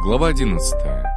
Глава 11.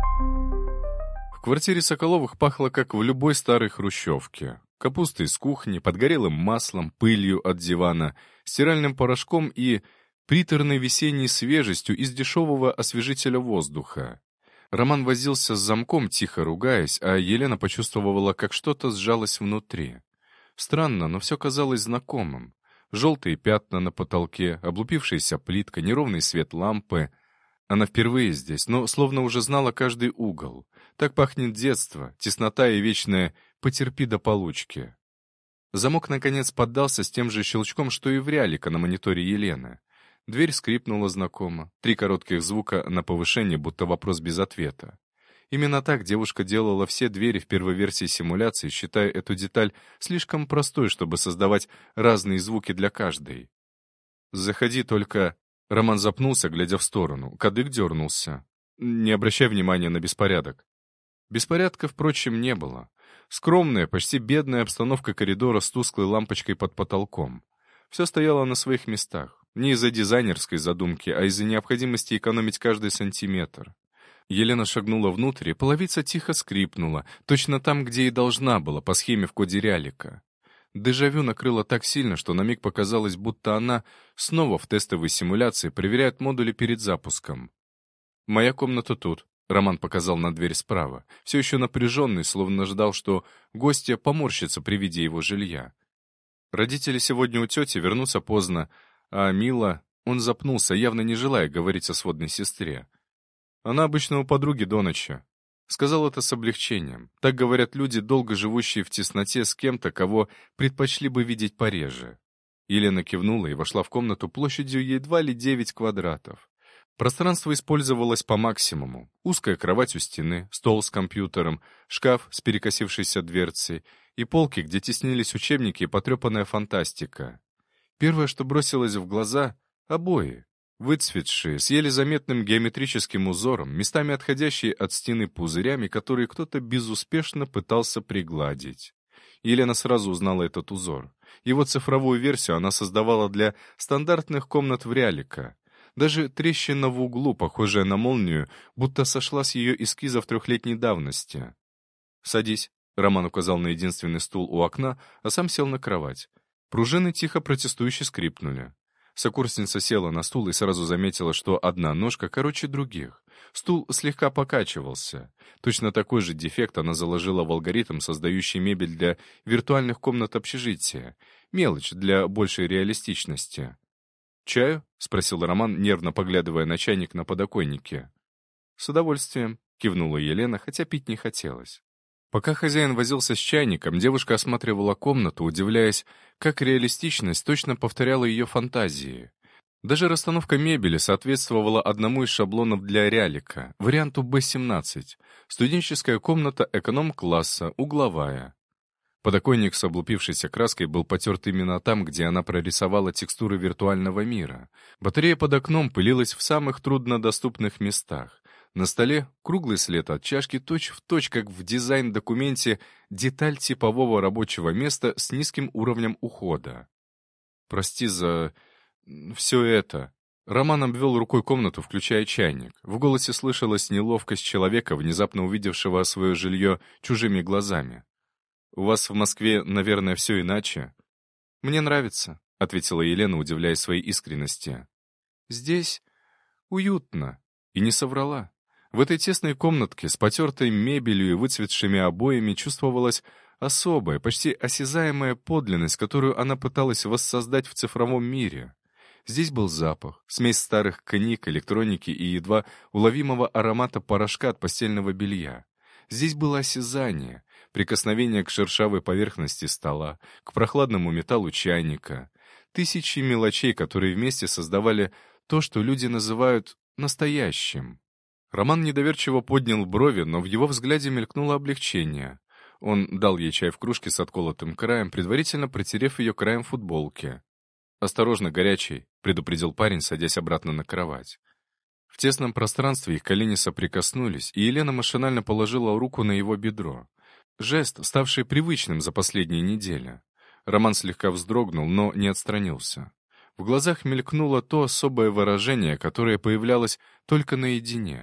В квартире Соколовых пахло, как в любой старой хрущевке. Капустой из кухни, подгорелым маслом, пылью от дивана, стиральным порошком и приторной весенней свежестью из дешевого освежителя воздуха. Роман возился с замком, тихо ругаясь, а Елена почувствовала, как что-то сжалось внутри. Странно, но все казалось знакомым. Желтые пятна на потолке, облупившаяся плитка, неровный свет лампы. Она впервые здесь, но словно уже знала каждый угол. Так пахнет детство, теснота и вечное «потерпи до получки». Замок, наконец, поддался с тем же щелчком, что и в реалика на мониторе Елены. Дверь скрипнула знакомо. 3 коротких звука на повышение, будто вопрос без ответа. Именно так девушка делала все двери в первой версии симуляции, считая эту деталь слишком простой, чтобы создавать разные звуки для каждой. «Заходи только...» Роман запнулся, глядя в сторону. Кадык дернулся. «Не обращай внимания на беспорядок». Беспорядка, впрочем, не было. Скромная, почти бедная обстановка коридора с тусклой лампочкой под потолком. Все стояло на своих местах. Не из-за дизайнерской задумки, а из-за необходимости экономить каждый сантиметр. Елена шагнула внутрь, и половица тихо скрипнула, точно там, где и должна была, по схеме в коде реалика. Дежавю накрыло так сильно, что на миг показалось, будто она снова в тестовой симуляции проверяет модули перед запуском. «Моя комната тут», — Роман показал на дверь справа, все еще напряженный, словно ждал, что гостья поморщится при виде его жилья. Родители сегодня у тети вернутся поздно, а Мила... Он запнулся, явно не желая говорить о сводной сестре. Она обычно у подруги до ночи. Сказал это с облегчением. Так говорят люди, долго живущие в тесноте с кем-то, кого предпочли бы видеть пореже. Елена кивнула и вошла в комнату площадью едва ли 9 квадратов. Пространство использовалось по максимуму. Узкая кровать у стены, стол с компьютером, шкаф с перекосившейся дверцей и полки, где теснились учебники и потрепанная фантастика. Первое, что бросилось в глаза — обои. Выцветшие, с еле заметным геометрическим узором, местами отходящие от стены пузырями, которые кто-то безуспешно пытался пригладить. Елена сразу узнала этот узор. Его цифровую версию она создавала для стандартных комнат в реалика. Даже трещина в углу, похожая на молнию, будто сошла с ее эскизов 3-летней давности. «Садись», — Роман указал на единственный стул у окна, а сам сел на кровать. Пружины тихо протестующе скрипнули. Сокурсница села на стул и сразу заметила, что одна ножка короче других. Стул слегка покачивался. Точно такой же дефект она заложила в алгоритм, создающий мебель для виртуальных комнат общежития. Мелочь для большей реалистичности. «Чаю?» — спросил Роман, нервно поглядывая на чайник на подоконнике. «С удовольствием», — кивнула Елена, хотя пить не хотелось. Пока хозяин возился с чайником, девушка осматривала комнату, удивляясь, как реалистичность точно повторяла ее фантазии. Даже расстановка мебели соответствовала одному из шаблонов для реалика, варианту Б-17. Студенческая комната эконом-класса, угловая. Подоконник с облупившейся краской был потерт именно там, где она прорисовала текстуры виртуального мира. Батарея под окном пылилась в самых труднодоступных местах. На столе круглый след от чашки, точь-в-точь, как в дизайн-документе, деталь типового рабочего места с низким уровнем ухода. «Прости за... все это...» Роман обвел рукой комнату, включая чайник. В голосе слышалась неловкость человека, внезапно увидевшего свое жилье чужими глазами. «У вас в Москве, наверное, все иначе?» «Мне нравится», — ответила Елена, удивляясь своей искренности. «Здесь уютно». И не соврала. В этой тесной комнатке с потертой мебелью и выцветшими обоями чувствовалась особая, почти осязаемая подлинность, которую она пыталась воссоздать в цифровом мире. Здесь был запах, смесь старых книг, электроники и едва уловимого аромата порошка от постельного белья. Здесь было осязание, прикосновение к шершавой поверхности стола, к прохладному металлу чайника. Тысячи мелочей, которые вместе создавали то, что люди называют настоящим. Роман недоверчиво поднял брови, но в его взгляде мелькнуло облегчение. Он дал ей чай в кружке с отколотым краем, предварительно протерев ее краем футболки. «Осторожно, горячий», — предупредил парень, садясь обратно на кровать. В тесном пространстве их колени соприкоснулись, и Елена машинально положила руку на его бедро. Жест, ставший привычным за последние недели. Роман слегка вздрогнул, но не отстранился. В глазах мелькнуло то особое выражение, которое появлялось только наедине.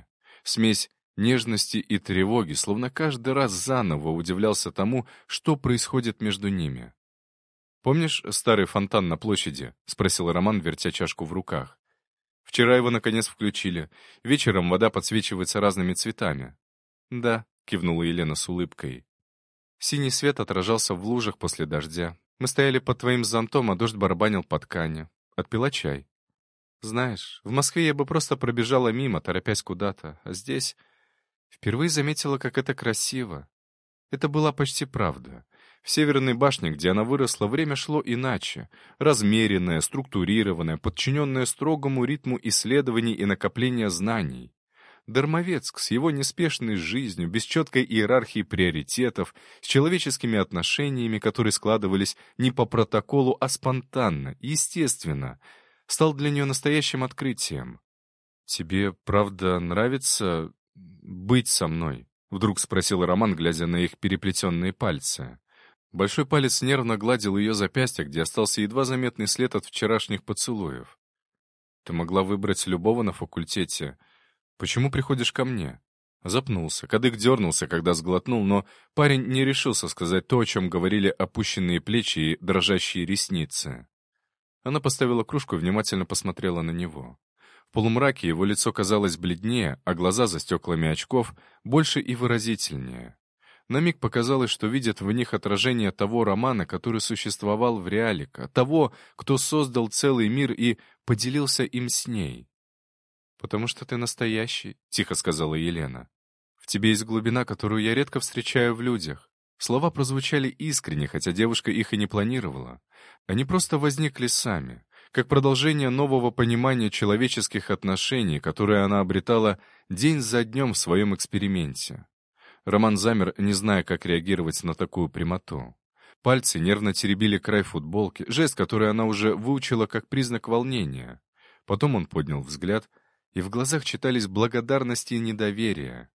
Смесь нежности и тревоги, словно каждый раз заново удивлялся тому, что происходит между ними. «Помнишь старый фонтан на площади?» — спросил Роман, вертя чашку в руках. «Вчера его, наконец, включили. Вечером вода подсвечивается разными цветами». «Да», — кивнула Елена с улыбкой. «Синий свет отражался в лужах после дождя. Мы стояли под твоим зонтом, а дождь барабанил по ткани. Отпила чай. Знаешь, в Москве я бы просто пробежала мимо, торопясь куда-то, а здесь впервые заметила, как это красиво. Это была почти правда. В Северной башне, где она выросла, время шло иначе. Размеренное, структурированное, подчиненное строгому ритму исследований и накопления знаний. Дармовецк с его неспешной жизнью, без четкой иерархии приоритетов, с человеческими отношениями, которые складывались не по протоколу, а спонтанно, естественно, стал для нее настоящим открытием. «Тебе, правда, нравится быть со мной?» — вдруг спросил Роман, глядя на их переплетенные пальцы. Большой палец нервно гладил ее запястье, где остался едва заметный след от вчерашних поцелуев. «Ты могла выбрать любого на факультете. Почему приходишь ко мне?» Запнулся, кадык дернулся, когда сглотнул, но парень не решился сказать то, о чем говорили опущенные плечи и дрожащие ресницы. Она поставила кружку и внимательно посмотрела на него. В полумраке его лицо казалось бледнее, а глаза за стеклами очков больше и выразительнее. На миг показалось, что видит в них отражение того Романа, который существовал в Реалика, того, кто создал целый мир и поделился им с ней. «Потому что ты настоящий», — тихо сказала Елена. «В тебе есть глубина, которую я редко встречаю в людях». Слова прозвучали искренне, хотя девушка их и не планировала. Они просто возникли сами, как продолжение нового понимания человеческих отношений, которое она обретала день за днем в своем эксперименте. Роман замер, не зная, как реагировать на такую прямоту. Пальцы нервно теребили край футболки, жест, который она уже выучила как признак волнения. Потом он поднял взгляд, и в глазах читались благодарность и недоверие.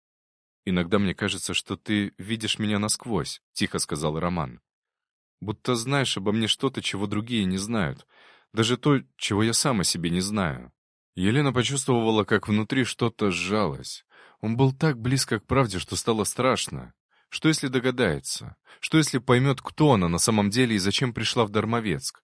«Иногда мне кажется, что ты видишь меня насквозь», — тихо сказал Роман. «Будто знаешь обо мне что-то, чего другие не знают. Даже то, чего я сам о себе не знаю». Елена почувствовала, как внутри что-то сжалось. Он был так близко к правде, что стало страшно. Что если догадается? Что если поймет, кто она на самом деле и зачем пришла в Дармовецк?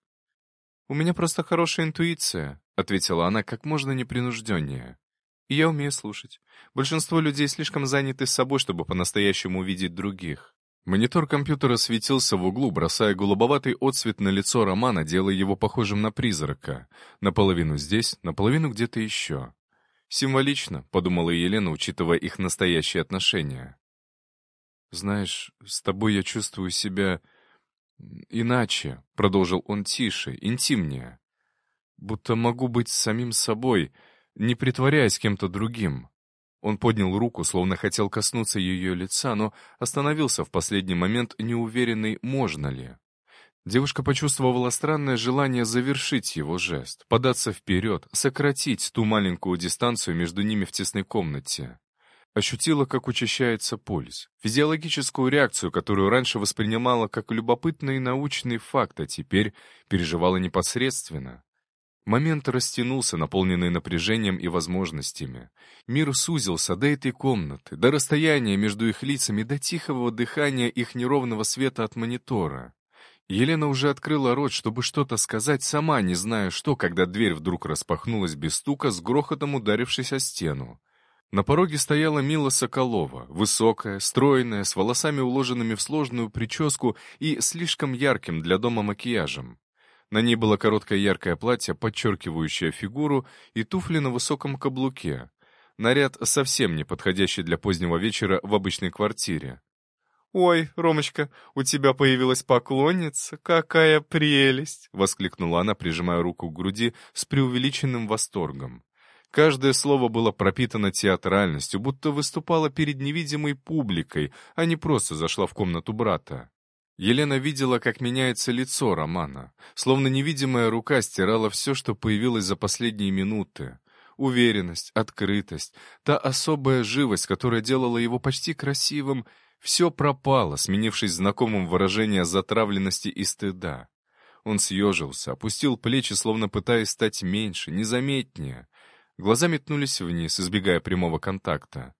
«У меня просто хорошая интуиция», — ответила она как можно непринужденнее. «И я умею слушать. Большинство людей слишком заняты собой, чтобы по-настоящему увидеть других». Монитор компьютера светился в углу, бросая голубоватый отсвет на лицо Романа, делая его похожим на призрака. Наполовину здесь, наполовину где-то еще. «Символично», — подумала Елена, учитывая их настоящие отношения. «Знаешь, с тобой я чувствую себя иначе», — продолжил он тише, интимнее. «Будто могу быть самим собой, не притворяясь кем-то другим». Он поднял руку, словно хотел коснуться ее лица, но остановился в последний момент, неуверенный, можно ли. Девушка почувствовала странное желание завершить его жест, податься вперед, сократить ту маленькую дистанцию между ними в тесной комнате. Ощутила, как учащается пульс, физиологическую реакцию, которую раньше воспринимала как любопытный научный факт, а теперь переживала непосредственно. Момент растянулся, наполненный напряжением и возможностями. Мир сузился до этой комнаты, до расстояния между их лицами, до тихого дыхания их неровного света от монитора. Елена уже открыла рот, чтобы что-то сказать, сама не зная что, когда дверь вдруг распахнулась без стука, с грохотом ударившись о стену. На пороге стояла Мила Соколова, высокая, стройная, с волосами, уложенными в сложную прическу и слишком ярким для дома макияжем. На ней было короткое яркое платье, подчеркивающее фигуру, и туфли на высоком каблуке. Наряд совсем не подходящий для позднего вечера в обычной квартире. «Ой, Ромочка, у тебя появилась поклонница? Какая прелесть!» — воскликнула она, прижимая руку к груди с преувеличенным восторгом. Каждое слово было пропитано театральностью, будто выступала перед невидимой публикой, а не просто зашла в комнату брата. Елена видела, как меняется лицо Романа, словно невидимая рука стирала все, что появилось за последние минуты. Уверенность, открытость, та особая живость, которая делала его почти красивым, все пропало, сменившись знакомым выражением затравленности и стыда. Он съежился, опустил плечи, словно пытаясь стать меньше, незаметнее. Глаза метнулись вниз, избегая прямого контакта.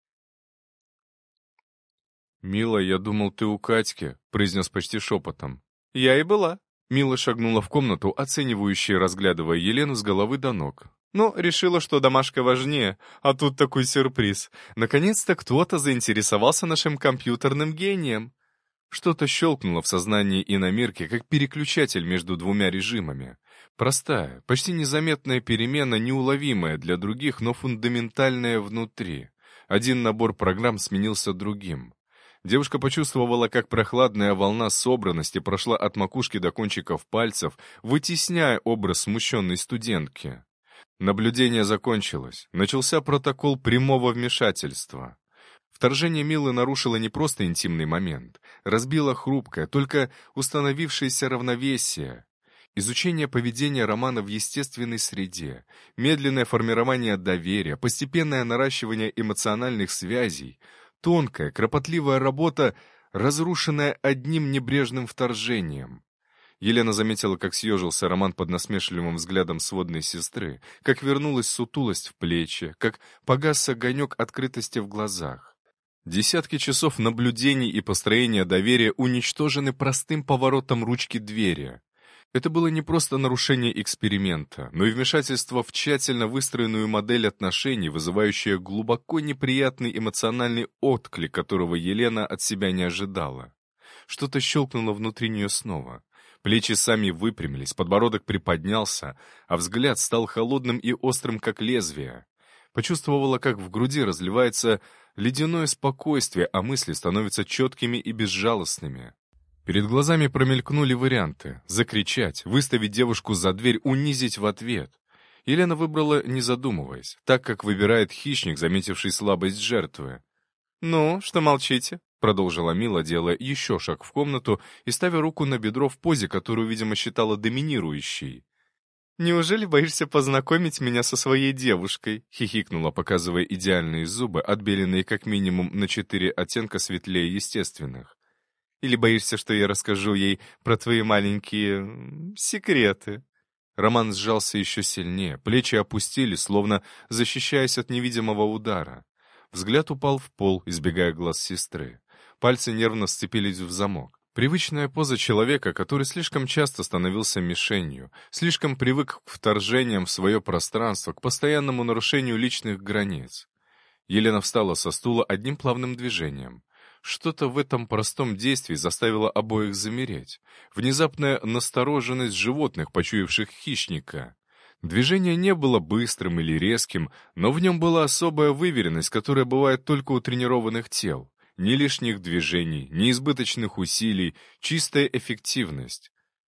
«Мила, я думал, ты у Катьки», — произнес почти шепотом. «Я и была». Мила шагнула в комнату, оценивающе разглядывая Елену с головы до ног. «Ну, решила, что домашка важнее, а тут такой сюрприз. Наконец-то кто-то заинтересовался нашим компьютерным гением». Что-то щелкнуло в сознании иномирки, как переключатель между двумя режимами. Простая, почти незаметная перемена, неуловимая для других, но фундаментальная внутри. Один набор программ сменился другим. Девушка почувствовала, как прохладная волна собранности прошла от макушки до кончиков пальцев, вытесняя образ смущенной студентки. Наблюдение закончилось. Начался протокол прямого вмешательства. Вторжение Милы нарушило не просто интимный момент, разбило хрупкое, только установившееся равновесие. Изучение поведения Романа в естественной среде, медленное формирование доверия, постепенное наращивание эмоциональных связей, тонкая, кропотливая работа, разрушенная одним небрежным вторжением. Елена заметила, как съежился Роман под насмешливым взглядом сводной сестры, как вернулась сутулость в плечи, как погас огонек открытости в глазах. Десятки часов наблюдений и построения доверия уничтожены простым поворотом ручки двери. Это было не просто нарушение эксперимента, но и вмешательство в тщательно выстроенную модель отношений, вызывающее глубоко неприятный эмоциональный отклик, которого Елена от себя не ожидала. Что-то щелкнуло внутри нее снова. Плечи сами выпрямились, подбородок приподнялся, а взгляд стал холодным и острым, как лезвие. Почувствовала, как в груди разливается ледяное спокойствие, а мысли становятся четкими и безжалостными. Перед глазами промелькнули варианты: закричать, выставить девушку за дверь, унизить в ответ. Елена выбрала, не задумываясь, так как выбирает хищник, заметивший слабость жертвы. «Ну, что молчите?» — продолжила Мила, делая еще шаг в комнату и ставя руку на бедро в позе, которую, видимо, считала доминирующей. «Неужели боишься познакомить меня со своей девушкой?» — хихикнула, показывая идеальные зубы, отбеленные как минимум на 4 оттенка светлее естественных. «Или боишься, что я расскажу ей про твои маленькие... секреты?» Роман сжался еще сильнее, плечи опустились, словно защищаясь от невидимого удара. Взгляд упал в пол, избегая глаз сестры. Пальцы нервно сцепились в замок. Привычная поза человека, который слишком часто становился мишенью, слишком привык к вторжениям в свое пространство, к постоянному нарушению личных границ. Елена встала со стула одним плавным движением. Что-то в этом простом действии заставило обоих замереть. Внезапная настороженность животных, почуявших хищника. Движение не было быстрым или резким, но в нем была особая выверенность, которая бывает только у тренированных тел. Ни лишних движений, ни избыточных усилий, чистая эффективность.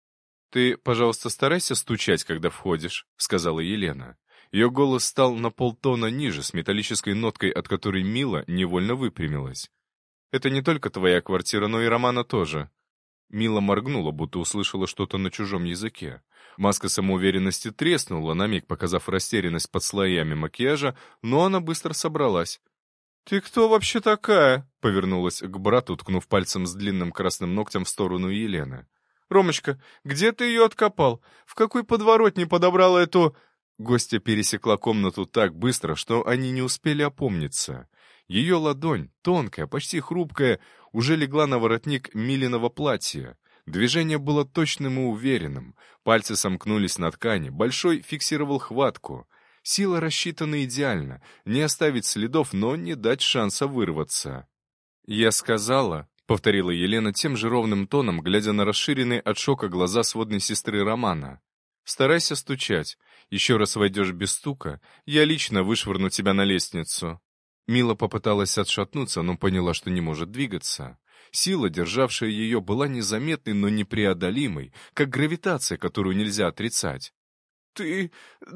«Ты, пожалуйста, старайся стучать, когда входишь», — сказала Елена. Ее голос стал на полтона ниже, с металлической ноткой, от которой Мила невольно выпрямилась. «Это не только твоя квартира, но и Романа тоже». Мила моргнула, будто услышала что-то на чужом языке. Маска самоуверенности треснула, на миг показав растерянность под слоями макияжа, но она быстро собралась. «Ты кто вообще такая?» — повернулась к брату, ткнув пальцем с длинным красным ногтем в сторону Елены. «Ромочка, где ты ее откопал? В какой подворотне подобрала эту...» Гостья пересекла комнату так быстро, что они не успели опомниться. Ее ладонь, тонкая, почти хрупкая, уже легла на воротник Милиного платья. Движение было точным и уверенным. Пальцы сомкнулись на ткани, большой фиксировал хватку. Сила рассчитана идеально, не оставить следов, но не дать шанса вырваться. «Я сказала», — повторила Елена тем же ровным тоном, глядя на расширенные от шока глаза сводной сестры Романа. «Старайся стучать. Еще раз войдешь без стука, я лично вышвырну тебя на лестницу». Мила попыталась отшатнуться, но поняла, что не может двигаться. Сила, державшая ее, была незаметной, но непреодолимой, как гравитация, которую нельзя отрицать. «Ты...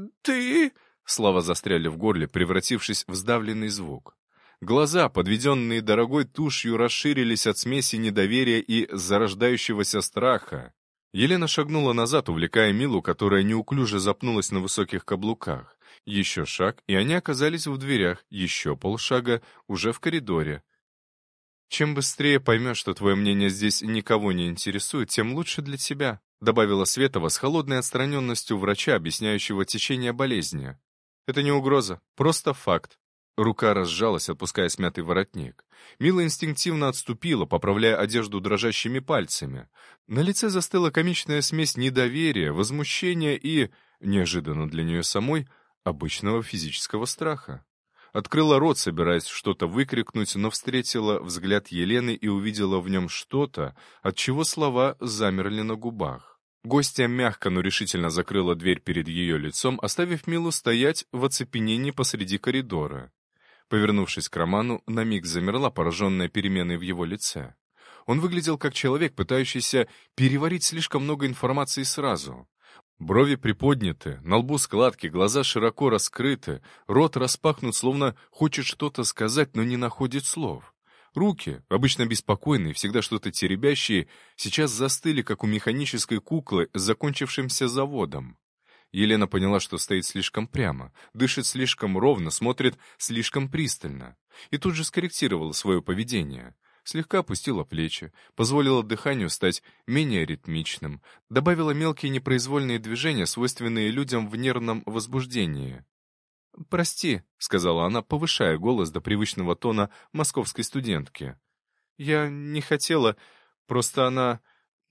Слова застряли в горле, превратившись в сдавленный звук. Глаза, подведенные дорогой тушью, расширились от смеси недоверия и зарождающегося страха. Елена шагнула назад, увлекая Милу, которая неуклюже запнулась на высоких каблуках. Еще шаг, и они оказались в дверях, еще полшага, уже в коридоре. «Чем быстрее поймешь, что твое мнение здесь никого не интересует, тем лучше для тебя», добавила Светова с холодной отстраненностью врача, объясняющего течение болезни. Это не угроза, просто факт. Рука разжалась, отпуская смятый воротник. Мила инстинктивно отступила, поправляя одежду дрожащими пальцами. На лице застыла комичная смесь недоверия, возмущения и, неожиданно для нее самой, обычного физического страха. Открыла рот, собираясь что-то выкрикнуть, но встретила взгляд Елены и увидела в нем что-то, от чего слова замерли на губах. Гостья мягко, но решительно закрыла дверь перед ее лицом, оставив Милу стоять в оцепенении посреди коридора. Повернувшись к Роману, на миг замерла, пораженная переменой в его лице. Он выглядел как человек, пытающийся переварить слишком много информации сразу. Брови приподняты, на лбу складки, глаза широко раскрыты, рот распахнут, словно хочет что-то сказать, но не находит слов. Руки, обычно беспокойные, всегда что-то теребящие, сейчас застыли, как у механической куклы с закончившимся заводом. Елена поняла, что стоит слишком прямо, дышит слишком ровно, смотрит слишком пристально. И тут же скорректировала свое поведение. Слегка опустила плечи, позволила дыханию стать менее ритмичным, добавила мелкие непроизвольные движения, свойственные людям в нервном возбуждении. «Прости», — сказала она, повышая голос до привычного тона московской студентки. «Я не хотела, просто она...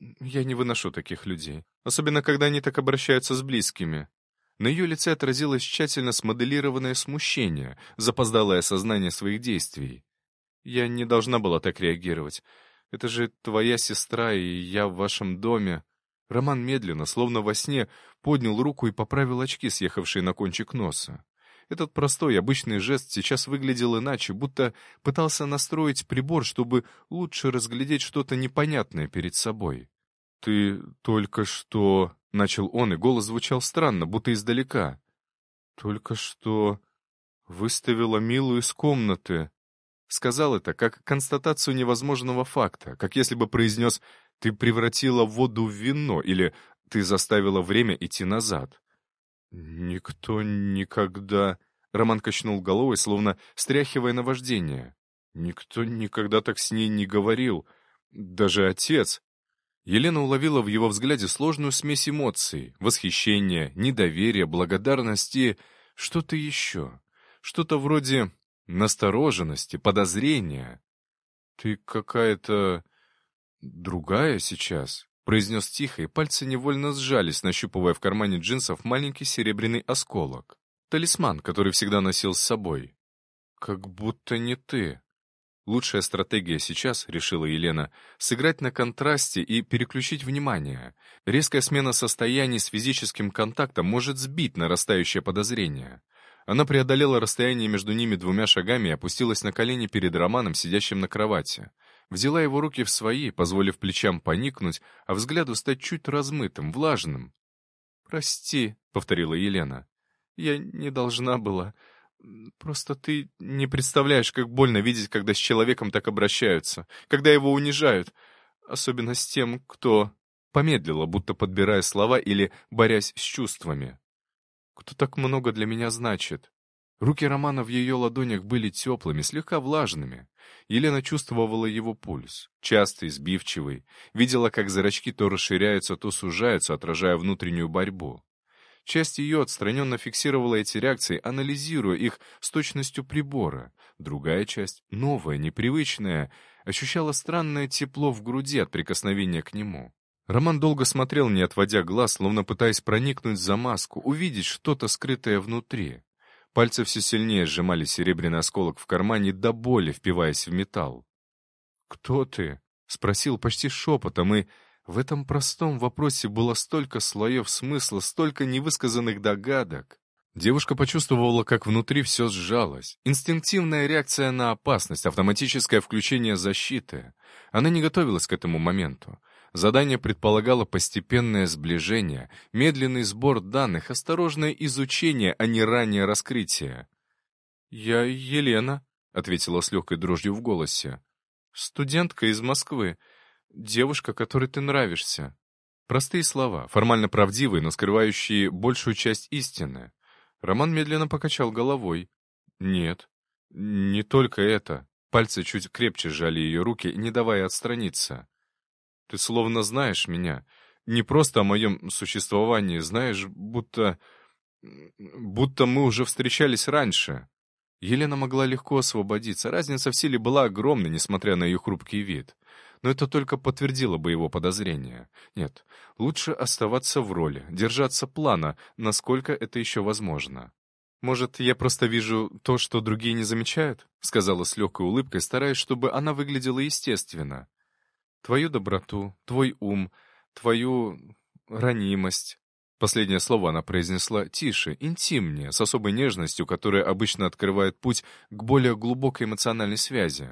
Я не выношу таких людей, особенно когда они так обращаются с близкими». На ее лице отразилось тщательно смоделированное смущение, запоздалое осознание своих действий. «Я не должна была так реагировать. Это же твоя сестра, и я в вашем доме». Роман медленно, словно во сне, поднял руку и поправил очки, съехавшие на кончик носа. Этот простой, обычный жест сейчас выглядел иначе, будто пытался настроить прибор, чтобы лучше разглядеть что-то непонятное перед собой. «Ты только что...» — начал он, и голос звучал странно, будто издалека. «Только что выставила Милу из комнаты». Сказал это как констатацию невозможного факта, как если бы произнес «ты превратила воду в вино» или «ты заставила время идти назад». «Никто никогда...» — Роман качнул головой, словно стряхивая наваждение. «Никто никогда так с ней не говорил. Даже отец...» Елена уловила в его взгляде сложную смесь эмоций: восхищения, недоверия, благодарности и что-то еще. Что-то вроде настороженности, подозрения. «Ты какая-то другая сейчас», — произнес тихо, и пальцы невольно сжались, нащупывая в кармане джинсов маленький серебряный осколок. Талисман, который всегда носил с собой. «Как будто не ты». Лучшая стратегия сейчас, решила Елена, сыграть на контрасте и переключить внимание. Резкая смена состояний с физическим контактом может сбить нарастающее подозрение. Она преодолела расстояние между ними 2 шагами и опустилась на колени перед Романом, сидящим на кровати. Взяла его руки в свои, позволив плечам поникнуть, а взгляду стать чуть размытым, влажным. «Прости», — повторила Елена. «Я не должна была. Просто ты не представляешь, как больно видеть, когда с человеком так обращаются, когда его унижают, особенно с тем, кто...» Помедлила, будто подбирая слова или борясь с чувствами. «Кто так много для меня значит?» Руки Романа в ее ладонях были теплыми, слегка влажными. Елена чувствовала его пульс, частый, сбивчивый, видела, как зрачки то расширяются, то сужаются, отражая внутреннюю борьбу. Часть ее отстраненно фиксировала эти реакции, анализируя их с точностью прибора. Другая часть, новая, непривычная, ощущала странное тепло в груди от прикосновения к нему. Роман долго смотрел, не отводя глаз, словно пытаясь проникнуть за маску, увидеть что-то скрытое внутри. Пальцы все сильнее сжимали серебряный осколок в кармане, до боли впиваясь в металл. «Кто ты?» — спросил почти шепотом, и в этом простом вопросе было столько слоев смысла, столько невысказанных догадок. Девушка почувствовала, как внутри все сжалось. Инстинктивная реакция на опасность, автоматическое включение защиты. Она не готовилась к этому моменту. Задание предполагало постепенное сближение, медленный сбор данных, осторожное изучение, а не раннее раскрытие. «Я Елена», — ответила с легкой дрожью в голосе. «Студентка из Москвы. Девушка, которой ты нравишься». Простые слова, формально правдивые, но скрывающие большую часть истины. Роман медленно покачал головой. «Нет, не только это». Пальцы чуть крепче сжали ее руки, не давая отстраниться. «Ты словно знаешь меня. Не просто о моем существовании, знаешь, будто... Будто мы уже встречались раньше. Елена могла легко освободиться. Разница в силе была огромной, несмотря на ее хрупкий вид. Но это только подтвердило бы его подозрения. Нет, лучше оставаться в роли, держаться плана, насколько это еще возможно. «Может, я просто вижу то, что другие не замечают?» — сказала с легкой улыбкой, стараясь, чтобы она выглядела естественно. «Твою доброту, твой ум, твою ранимость». Последнее слово она произнесла тише, интимнее, с особой нежностью, которая обычно открывает путь к более глубокой эмоциональной связи.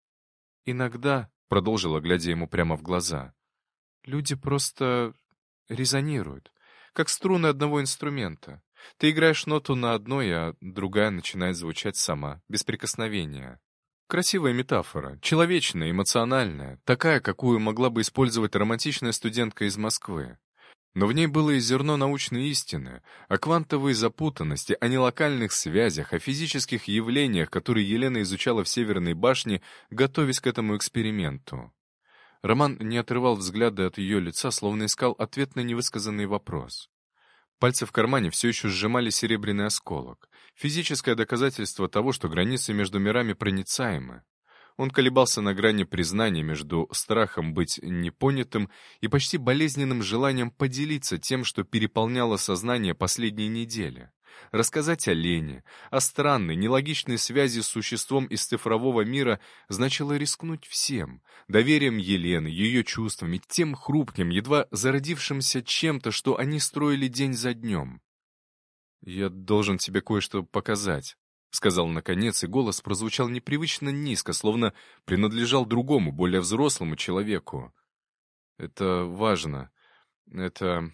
«Иногда», — продолжила, глядя ему прямо в глаза, — «люди просто резонируют, как струны одного инструмента. Ты играешь ноту на одной, а другая начинает звучать сама, без прикосновения». Красивая метафора, человечная, эмоциональная, такая, какую могла бы использовать романтичная студентка из Москвы. Но в ней было и зерно научной истины, о квантовой запутанности, о нелокальных связях, о физических явлениях, которые Елена изучала в Северной башне, готовясь к этому эксперименту. Роман не отрывал взгляда от ее лица, словно искал ответ на невысказанный вопрос. Пальцы в кармане все еще сжимали серебряный осколок. Физическое доказательство того, что границы между мирами проницаемы. Он колебался на грани признания между страхом быть непонятым и почти болезненным желанием поделиться тем, что переполняло сознание последней недели. Рассказать о Лене, о странной, нелогичной связи с существом из цифрового мира значило рискнуть всем. Доверием Елены, ее чувствами, тем хрупким, едва зародившимся чем-то, что они строили день за днем. «Я должен тебе кое-что показать», — сказал наконец, и голос прозвучал непривычно низко, словно принадлежал другому, более взрослому человеку. «Это важно. Это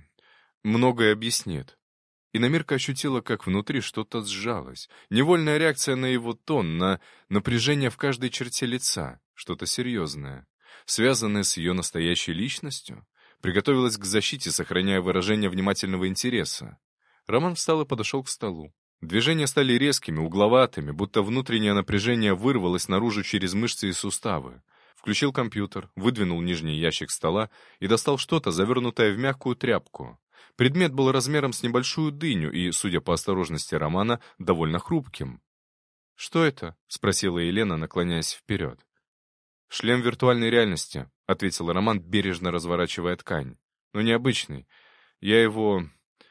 многое объяснит». Иномирка ощутила, как внутри что-то сжалось. Невольная реакция на его тон, на напряжение в каждой черте лица. Что-то серьезное. Связанное с ее настоящей личностью. Приготовилась к защите, сохраняя выражение внимательного интереса. Роман встал и подошел к столу. Движения стали резкими, угловатыми, будто внутреннее напряжение вырвалось наружу через мышцы и суставы. Включил компьютер, выдвинул нижний ящик стола и достал что-то, завернутое в мягкую тряпку. Предмет был размером с небольшую дыню и, судя по осторожности Романа, довольно хрупким. «Что это?» — спросила Елена, наклоняясь вперед. «Шлем виртуальной реальности», — ответил Роман, бережно разворачивая ткань. «Но необычный. Я его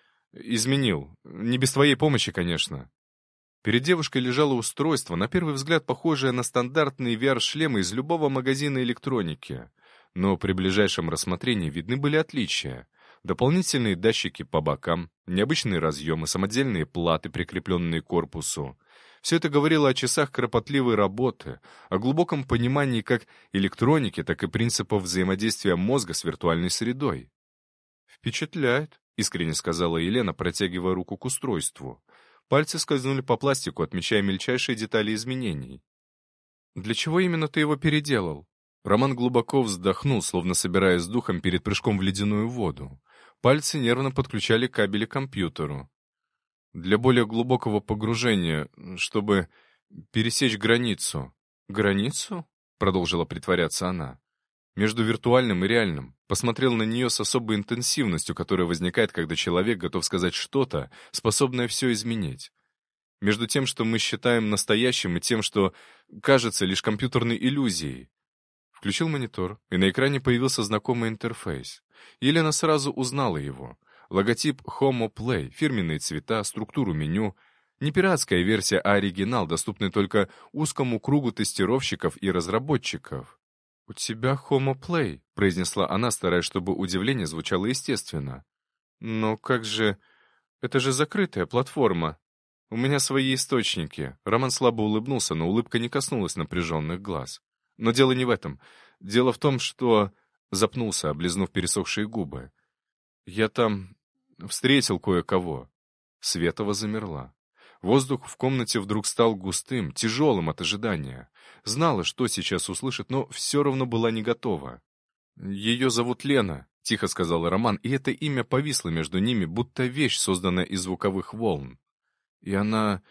изменил. Не без твоей помощи, конечно». Перед девушкой лежало устройство, на первый взгляд похожее на стандартные VR-шлемы из любого магазина электроники. Но при ближайшем рассмотрении видны были отличия. Дополнительные датчики по бокам, необычные разъемы, самодельные платы, прикрепленные к корпусу. Все это говорило о часах кропотливой работы, о глубоком понимании как электроники, так и принципов взаимодействия мозга с виртуальной средой. «Впечатляет», — искренне сказала Елена, протягивая руку к устройству. Пальцы скользнули по пластику, отмечая мельчайшие детали изменений. «Для чего именно ты его переделал?» Роман глубоко вздохнул, словно собираясь с духом перед прыжком в ледяную воду. Пальцы нервно подключали кабели к компьютеру. «Для более глубокого погружения, чтобы пересечь границу». «Границу?» — продолжила притворяться она. «Между виртуальным и реальным». Посмотрел на нее с особой интенсивностью, которая возникает, когда человек готов сказать что-то, способное все изменить. Между тем, что мы считаем настоящим, и тем, что кажется лишь компьютерной иллюзией. Включил монитор, и на экране появился знакомый интерфейс. Елена сразу узнала его. Логотип Homo Play, фирменные цвета, структуру меню. Не пиратская версия, а оригинал, доступный только узкому кругу тестировщиков и разработчиков. «У тебя Homo Play», — произнесла она, стараясь, чтобы удивление звучало естественно. «Но как же... Это же закрытая платформа. У меня свои источники». Роман слабо улыбнулся, но улыбка не коснулась напряженных глаз. «Но дело не в этом. Дело в том, что...» Запнулся, облизнув пересохшие губы. «Я там встретил кое-кого». Светова замерла. Воздух в комнате вдруг стал густым, тяжелым от ожидания. Знала, что сейчас услышит, но все равно была не готова. «Ее зовут Лена», — тихо сказал Роман, и это имя повисло между ними, будто вещь, созданная из звуковых волн. И она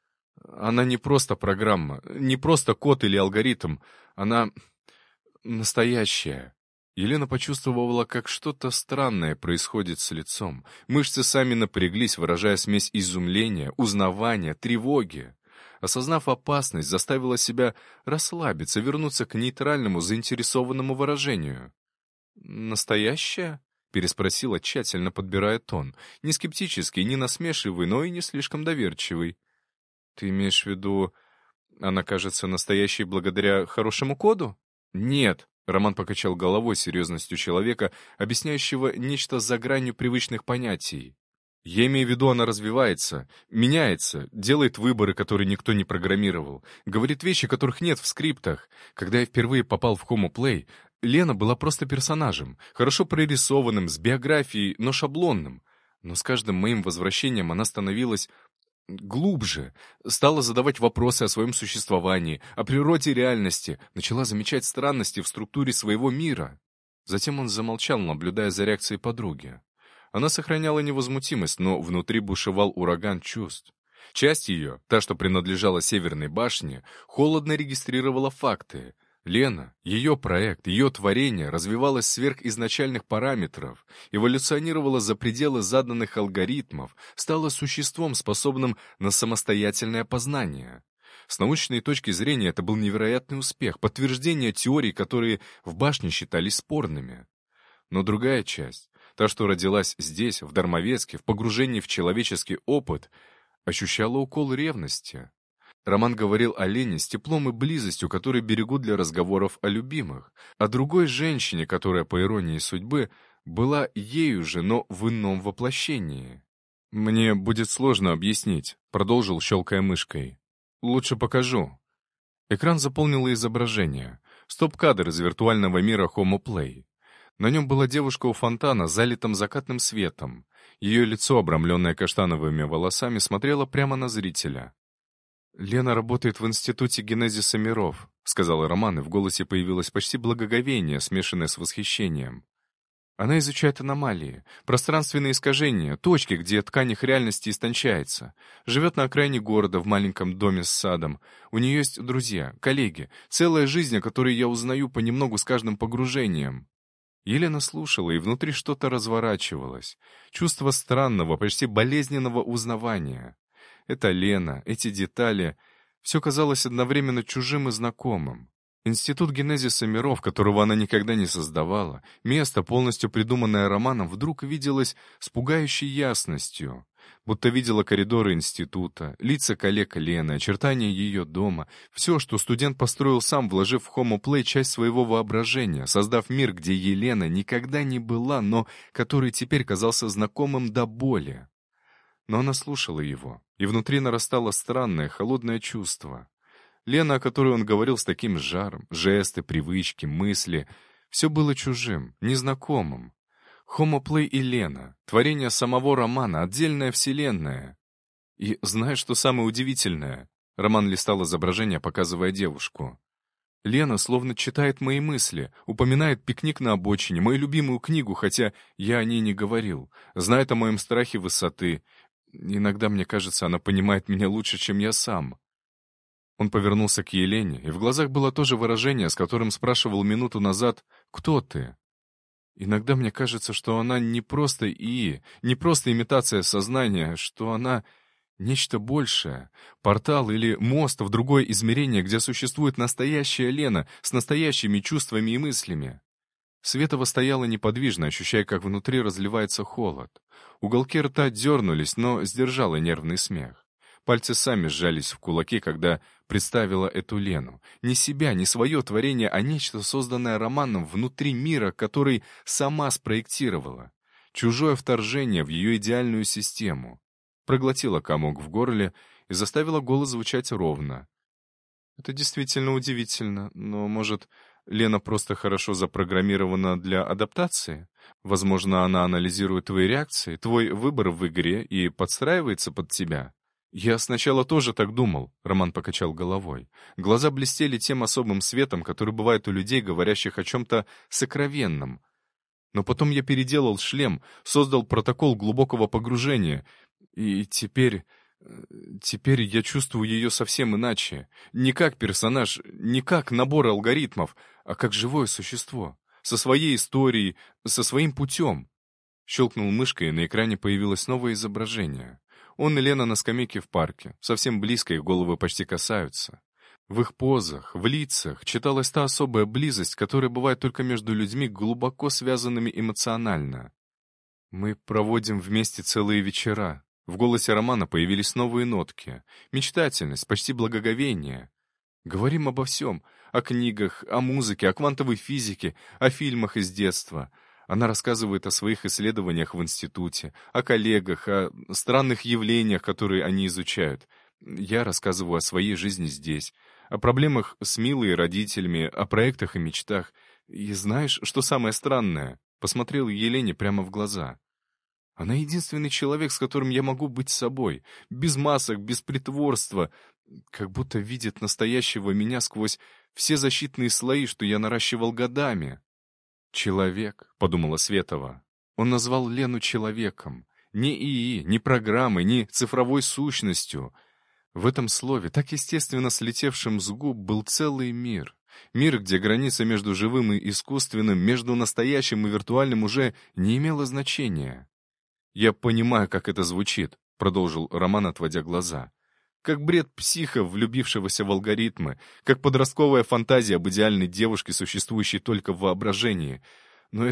не просто программа, не просто код или алгоритм. Она настоящая. Елена почувствовала, как что-то странное происходит с лицом. Мышцы сами напряглись, выражая смесь изумления, узнавания, тревоги. Осознав опасность, заставила себя расслабиться, вернуться к нейтральному, заинтересованному выражению. «Настоящая?» — переспросила, тщательно подбирая тон. Не скептический, не насмешливый, но и не слишком доверчивый. «Ты имеешь в виду, она кажется настоящей благодаря хорошему коду?» «Нет», — Роман покачал головой серьезностью человека, объясняющего нечто за гранью привычных понятий. «Я имею в виду, она развивается, меняется, делает выборы, которые никто не программировал, говорит вещи, которых нет в скриптах. Когда я впервые попал в Homo Play, Лена была просто персонажем, хорошо прорисованным, с биографией, но шаблонным. Но с каждым моим возвращением она становилась глубже, стала задавать вопросы о своем существовании, о природе реальности, начала замечать странности в структуре своего мира». Затем он замолчал, наблюдая за реакцией подруги. Она сохраняла невозмутимость, но внутри бушевал ураган чувств. Часть ее, та, что принадлежала Северной башне, холодно регистрировала факты. Лена, ее проект, ее творение развивалось сверх изначальных параметров, эволюционировало за пределы заданных алгоритмов, стало существом, способным на самостоятельное познание. С научной точки зрения это был невероятный успех, подтверждение теорий, которые в башне считались спорными. Но другая часть, та, что родилась здесь, в Дармовецке, в погружении в человеческий опыт, ощущала укол ревности. Роман говорил о Лене с теплом и близостью, которые берегут для разговоров о любимых, о другой женщине, которая, по иронии судьбы, была ею же, но в ином воплощении. «Мне будет сложно объяснить», — продолжил, щелкая мышкой. «Лучше покажу». Экран заполнило изображение. Стоп-кадр из виртуального мира Homo Play. На нем была девушка у фонтана, залитым закатным светом. Ее лицо, обрамленное каштановыми волосами, смотрело прямо на зрителя. «Лена работает в Институте генезиса миров», — сказала Роман, и в голосе появилось почти благоговение, смешанное с восхищением. «Она изучает аномалии, пространственные искажения, точки, где ткань их реальности истончается. Живет на окраине города, в маленьком доме с садом. У нее есть друзья, коллеги, целая жизнь, о которой я узнаю понемногу с каждым погружением». Елена слушала, и внутри что-то разворачивалось. Чувство странного, почти болезненного узнавания. Это Лена, эти детали — все казалось одновременно чужим и знакомым. Институт генезиса миров, которого она никогда не создавала, место, полностью придуманное романом, вдруг виделось с пугающей ясностью. Будто видела коридоры института, лица коллег Лены, очертания ее дома, все, что студент построил сам, вложив в Homo Play часть своего воображения, создав мир, где Елена никогда не была, но который теперь казался знакомым до боли. Но она слушала его, и внутри нарастало странное, холодное чувство. Лена, о которой он говорил с таким жаром, жесты, привычки, мысли — все было чужим, незнакомым. Homo Play и Лена — творение самого Романа, отдельная вселенная. И знаешь, что самое удивительное? Роман листал изображение, показывая девушку. Лена словно читает мои мысли, упоминает пикник на обочине, мою любимую книгу, хотя я о ней не говорил, знает о моем страхе высоты. Иногда, мне кажется, она понимает меня лучше, чем я сам. Он повернулся к Елене, и в глазах было то же выражение, с которым спрашивал минуту назад «Кто ты?». Иногда мне кажется, что она не просто не просто имитация сознания, что она нечто большее, портал или мост в другое измерение, где существует настоящая Лена с настоящими чувствами и мыслями. Светова стояла неподвижно, ощущая, как внутри разливается холод. Уголки рта дернулись, но сдержала нервный смех. Пальцы сами сжались в кулаки, когда представила эту Лену. Не себя, не свое творение, а нечто, созданное романом внутри мира, который сама спроектировала. Чужое вторжение в ее идеальную систему. Проглотила комок в горле и заставила голос звучать ровно. «Это действительно удивительно, но, может, Лена просто хорошо запрограммирована для адаптации? Возможно, она анализирует твои реакции, твой выбор в игре и подстраивается под тебя?» «Я сначала тоже так думал», — Роман покачал головой. Глаза блестели тем особым светом, который бывает у людей, говорящих о чем-то сокровенном. Но потом я переделал шлем, создал протокол глубокого погружения, и теперь я чувствую ее совсем иначе. Не как персонаж, не как набор алгоритмов, а как живое существо. со своей историей, со своим путем. Щелкнул мышкой, и на экране появилось новое изображение. Он и Лена на скамейке в парке, совсем близко, их головы почти касаются. В их позах, в лицах читалась та особая близость, которая бывает только между людьми, глубоко связанными эмоционально. «Мы проводим вместе целые вечера». В голосе Романа появились новые нотки. Мечтательность, почти благоговение. Говорим обо всем. О книгах, о музыке, о квантовой физике, о фильмах из детства. Она рассказывает о своих исследованиях в институте, о коллегах, о странных явлениях, которые они изучают. Я рассказываю о своей жизни здесь, о проблемах с Милой и родителями, о проектах и мечтах. И знаешь, что самое странное? Посмотрел Елене прямо в глаза. Она единственный человек, с которым я могу быть собой, без масок, без притворства, как будто видит настоящего меня сквозь все защитные слои, что я наращивал годами. «Человек», — подумала Светова. Он назвал Лену человеком. Не ИИ, не программой, не цифровой сущностью. В этом слове, так естественно слетевшим с губ, был целый мир. Мир, где граница между живым и искусственным, между настоящим и виртуальным уже не имела значения. «Я понимаю, как это звучит», — продолжил Роман, отводя глаза. «Как бред психа, влюбившегося в алгоритмы, как подростковая фантазия об идеальной девушке, существующей только в воображении. Но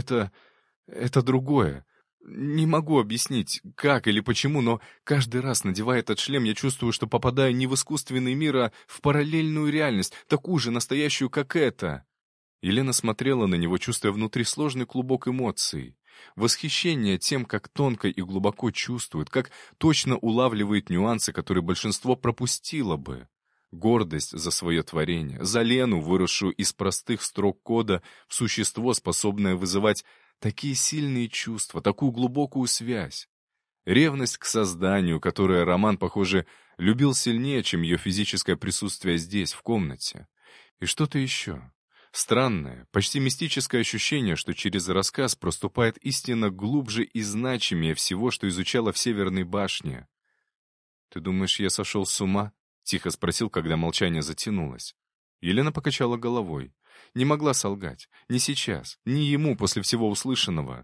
это другое. Не могу объяснить, как или почему, но каждый раз, надевая этот шлем, я чувствую, что попадаю не в искусственный мир, а в параллельную реальность, такую же настоящую, как эта». Елена смотрела на него, чувствуя внутри сложный клубок эмоций. Восхищение тем, как тонко и глубоко чувствует, как точно улавливает нюансы, которые большинство пропустило бы. Гордость за свое творение, за Лену, выросшую из простых строк кода в существо, способное вызывать такие сильные чувства, такую глубокую связь. Ревность к созданию, которое Роман, похоже, любил сильнее, чем ее физическое присутствие здесь, в комнате. И что-то еще. Странное, почти мистическое ощущение, что через рассказ проступает истинно глубже и значимее всего, что изучала в Северной башне. «Ты думаешь, я сошел с ума?» — тихо спросил, когда молчание затянулось. Елена покачала головой. Не могла солгать. Ни сейчас, ни ему после всего услышанного.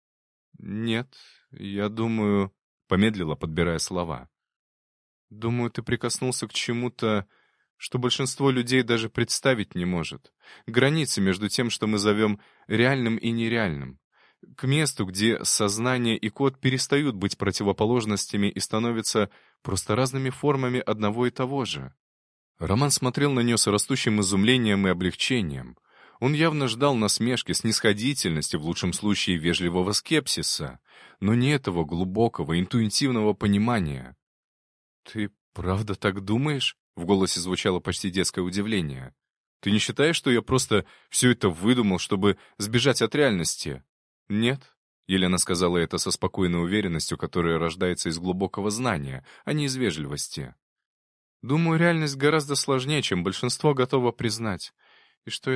«Нет, я думаю...» — помедлила, подбирая слова. «Думаю, ты прикоснулся к чему-то, что большинство людей даже представить не может. Границы между тем, что мы зовем реальным и нереальным. К месту, где сознание и код перестают быть противоположностями и становятся просто разными формами одного и того же». Роман смотрел на нее с растущим изумлением и облегчением. Он явно ждал насмешки, снисходительности, в лучшем случае вежливого скепсиса, но не этого глубокого, интуитивного понимания. «Ты правда так думаешь?» — в голосе звучало почти детское удивление. «Ты не считаешь, что я просто все это выдумал, чтобы сбежать от реальности?» «Нет», — Елена сказала это со спокойной уверенностью, которая рождается из глубокого знания, а не из вежливости. «Думаю, реальность гораздо сложнее, чем большинство готово признать, и что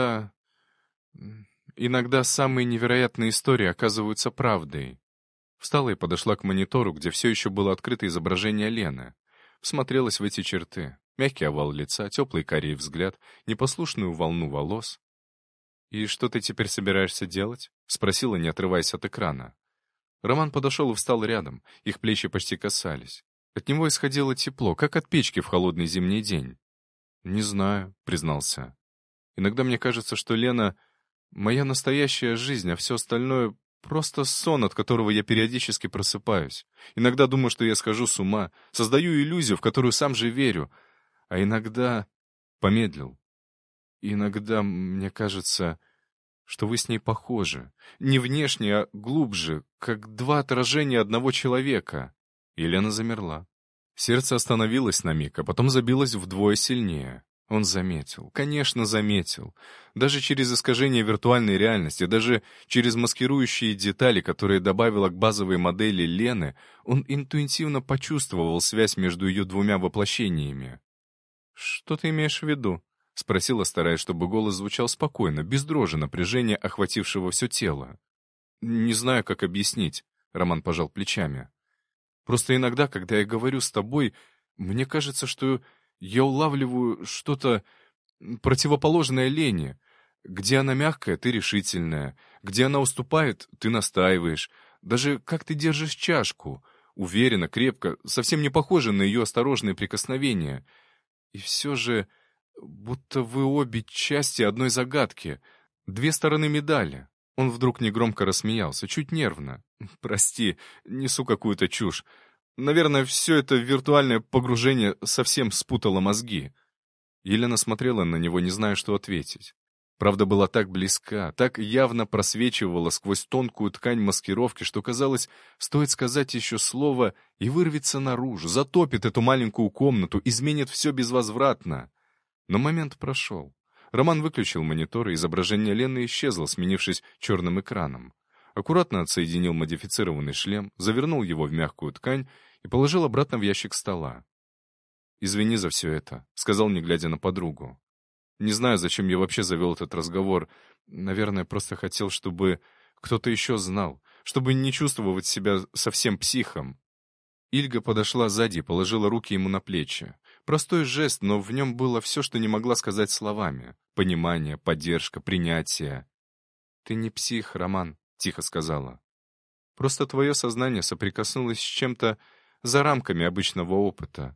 иногда самые невероятные истории оказываются правдой». Встала и подошла к монитору, где все еще было открыто изображение Лены. Всмотрелась в эти черты. Мягкий овал лица, теплый карий взгляд, непослушную волну волос. «И что ты теперь собираешься делать?» — спросила, не отрываясь от экрана. Роман подошел и встал рядом, их плечи почти касались. От него исходило тепло, как от печки в холодный зимний день. «Не знаю», — признался. «Иногда мне кажется, что Лена — моя настоящая жизнь, а все остальное — просто сон, от которого я периодически просыпаюсь. Иногда думаю, что я схожу с ума, создаю иллюзию, в которую сам же верю. А иногда...» Помедлил. «Иногда мне кажется, что вы с ней похожи. Не внешне, а глубже, как два отражения одного человека». Елена замерла. Сердце остановилось на миг, а потом забилось вдвое сильнее. Он заметил, конечно, заметил. Даже через искажение виртуальной реальности, даже через маскирующие детали, которые добавила к базовой модели Лены, он интуитивно почувствовал связь между ее двумя воплощениями. «Что ты имеешь в виду?» — спросила, стараясь, чтобы голос звучал спокойно, без дрожи напряжения, охватившего все тело. «Не знаю, как объяснить», — Роман пожал плечами. «Просто иногда, когда я говорю с тобой, мне кажется, что я улавливаю что-то противоположное Лене. Где она мягкая, ты решительная. Где она уступает, ты настаиваешь. Даже как ты держишь чашку. Уверенно, крепко, совсем не похоже на ее осторожные прикосновения. И все же, будто вы обе части одной загадки. Две стороны медали. Он вдруг негромко рассмеялся, чуть нервно. «Прости, несу какую-то чушь. Наверное, все это виртуальное погружение совсем спутало мозги». Елена смотрела на него, не зная, что ответить. Правда была так близка, так явно просвечивала сквозь тонкую ткань маскировки, что казалось, стоит сказать еще слово и вырвется наружу, затопит эту маленькую комнату, изменит все безвозвратно. Но момент прошел. Роман выключил монитор, и изображение Лены исчезло, сменившись черным экраном. Аккуратно отсоединил модифицированный шлем, завернул его в мягкую ткань и положил обратно в ящик стола. «Извини за все это», — сказал, не глядя на подругу. «Не знаю, зачем я вообще завел этот разговор. Наверное, просто хотел, чтобы кто-то еще знал, чтобы не чувствовать себя совсем психом». Ильга подошла сзади и положила руки ему на плечи. Простой жест, но в нем было все, что не могла сказать словами. Понимание, поддержка, принятие. «Ты не псих, Роман», — тихо сказала. «Просто твое сознание соприкоснулось с чем-то за рамками обычного опыта.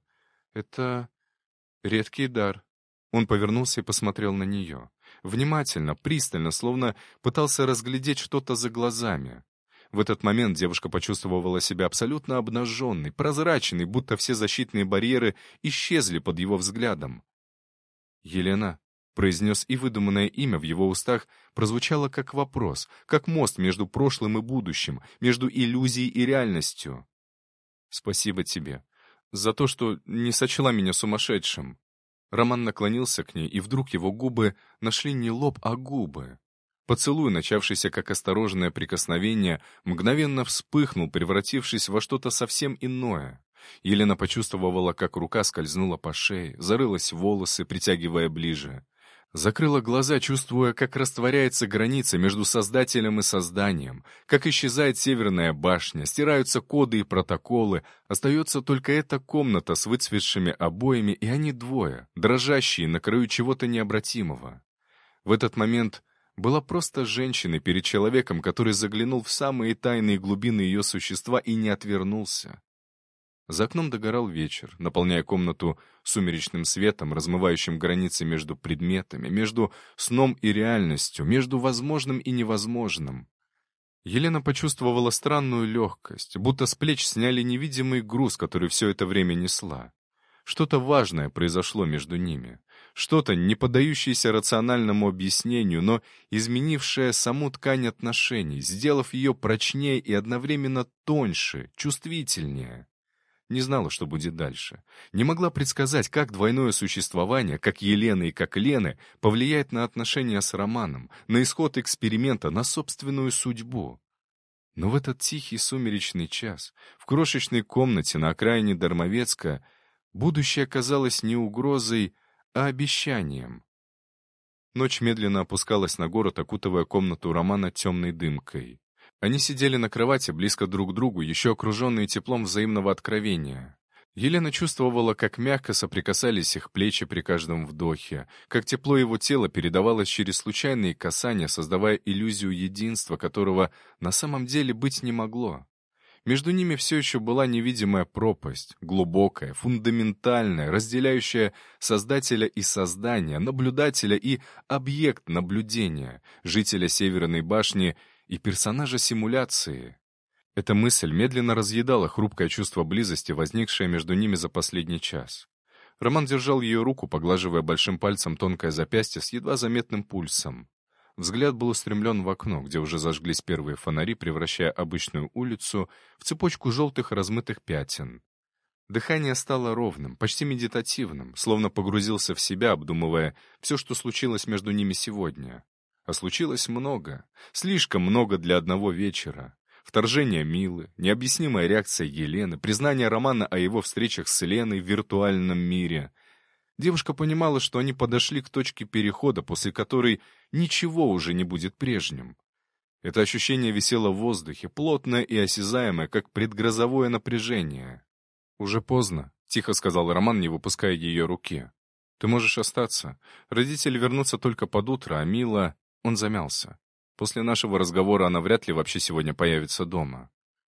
Это редкий дар». Он повернулся и посмотрел на нее. Внимательно, пристально, словно пытался разглядеть что-то за глазами. В этот момент девушка почувствовала себя абсолютно обнаженной, прозрачной, будто все защитные барьеры исчезли под его взглядом. «Елена», — произнес, и выдуманное имя в его устах прозвучало как вопрос, как мост между прошлым и будущим, между иллюзией и реальностью. «Спасибо тебе за то, что не сочла меня сумасшедшим». Роман наклонился к ней, и вдруг его губы нашли не лоб, а губы. Поцелуй, начавшийся как осторожное прикосновение, мгновенно вспыхнул, превратившись во что-то совсем иное. Елена почувствовала, как рука скользнула по шее, зарылась в волосы, притягивая ближе. Закрыла глаза, чувствуя, как растворяется граница между Создателем и Созданием, как исчезает Северная башня, стираются коды и протоколы, остается только эта комната с выцветшими обоями, и они двое, дрожащие на краю чего-то необратимого. В этот момент была просто женщиной перед человеком, который заглянул в самые тайные глубины ее существа и не отвернулся. За окном догорал вечер, наполняя комнату сумеречным светом, размывающим границы между предметами, между сном и реальностью, между возможным и невозможным. Елена почувствовала странную легкость, будто с плеч сняли невидимый груз, который все это время несла. Что-то важное произошло между ними. Что-то, не поддающееся рациональному объяснению, но изменившее саму ткань отношений, сделав ее прочнее и одновременно тоньше, чувствительнее. Не знала, что будет дальше. Не могла предсказать, как двойное существование, как Елены и как Лены, повлияет на отношения с Романом, на исход эксперимента, на собственную судьбу. Но в этот тихий сумеречный час, в крошечной комнате на окраине Дармовецка, будущее казалось не угрозой, а обещанием. Ночь медленно опускалась на город, окутывая комнату Романа темной дымкой. Они сидели на кровати близко друг к другу, еще окруженные теплом взаимного откровения. Елена чувствовала, как мягко соприкасались их плечи при каждом вдохе, как тепло его тела передавалось через случайные касания, создавая иллюзию единства, которого на самом деле быть не могло. Между ними все еще была невидимая пропасть, глубокая, фундаментальная, разделяющая создателя и создание, наблюдателя и объект наблюдения, жителя Северной башни и персонажа симуляции. Эта мысль медленно разъедала хрупкое чувство близости, возникшее между ними за последний час. Роман держал ее руку, поглаживая большим пальцем тонкое запястье с едва заметным пульсом. Взгляд был устремлен в окно, где уже зажглись первые фонари, превращая обычную улицу в цепочку желтых размытых пятен. Дыхание стало ровным, почти медитативным, словно погрузился в себя, обдумывая все, что случилось между ними сегодня. А случилось много, слишком много для одного вечера. Вторжение Милы, необъяснимая реакция Елены, признание Романа о его встречах с Леной в виртуальном мире. Девушка понимала, что они подошли к точке перехода, после которой ничего уже не будет прежним. Это ощущение висело в воздухе, плотное и осязаемое, как предгрозовое напряжение. «Уже поздно», — тихо сказал Роман, не выпуская ее руки. Ты можешь остаться. Родители вернутся только под утро, а Мила... Он замялся. После нашего разговора она вряд ли вообще сегодня появится дома.